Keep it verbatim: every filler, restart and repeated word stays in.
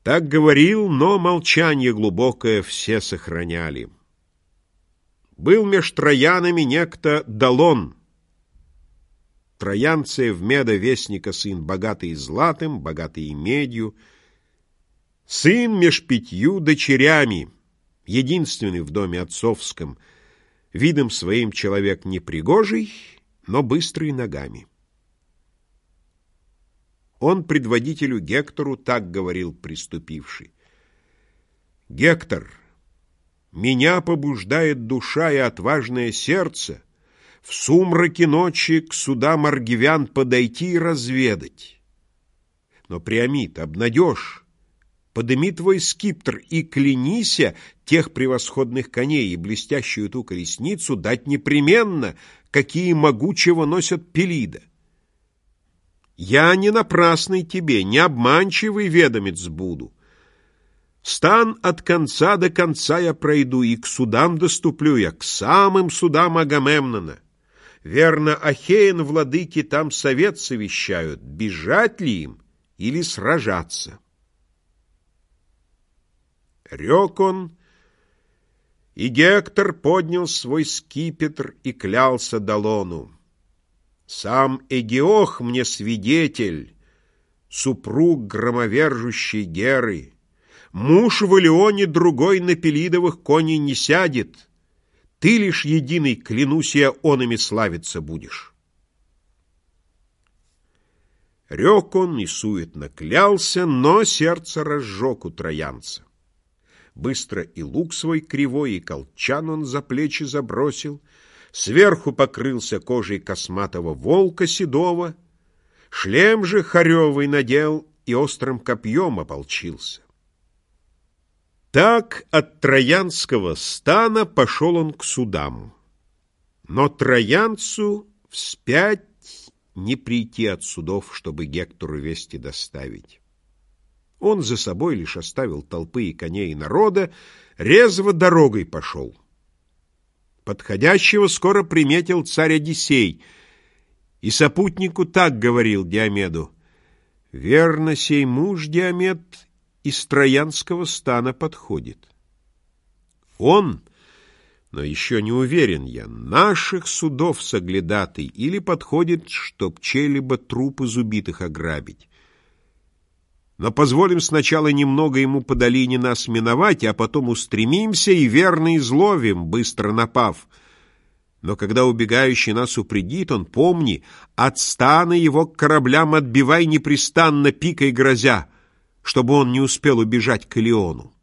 Так говорил, но молчание глубокое все сохраняли. Был меж троянами некто Долон, троянцы в меда вестника сын, богатый златым, богатый медью, сын меж пятью дочерями, единственный в доме отцовском, видом своим человек непригожий, но быстрый ногами. Он предводителю Гектору так говорил, приступивший: «Гектор, меня побуждает душа и отважное сердце в сумраке ночи к судам аргивян подойти и разведать. Но, Приамид, обнадежь, подыми твой скиптр и клянися тех превосходных коней и блестящую ту колесницу дать непременно, какие могучего носят Пелида. Я не напрасный тебе, не обманчивый ведомец буду. Стан от конца до конца я пройду, и к судам доступлю я, к самым судам Агамемнона. Верно, Ахеен владыки там совет совещают, бежать ли им или сражаться». Рек он, и Гектор поднял свой скипетр и клялся Долону: «Сам Эгеох мне свидетель, супруг громовержущей Геры. Муж в Илионе другой на пелидовых коней не сядет. Ты лишь единый, клянусь я, онами славиться будешь». Рек он и суетно клялся, но сердце разжег у троянца. Быстро и лук свой кривой, и колчан он за плечи забросил, сверху покрылся кожей косматого волка седого, шлем же хоревый надел и острым копьем ополчился. Так от троянского стана пошел он к судам. Но троянцу вспять не прийти от судов, чтобы Гектору вести доставить. Он за собой лишь оставил толпы и коней и народа, резво дорогой пошел. Подходящего скоро приметил царь Одиссей, и сопутнику так говорил Диомеду: «Верно, сей муж, Диомед, из троянского стана подходит. Он, но еще не уверен я, наших судов соглядатый или подходит, чтоб чей-либо труп из убитых ограбить. Но позволим сначала немного ему по долине нас миновать, а потом устремимся и верно изловим, быстро напав. Но когда убегающий нас упредит, он, помни, от стана его к кораблям отбивай непрестанно, пикой грозя, чтобы он не успел убежать к Илиону».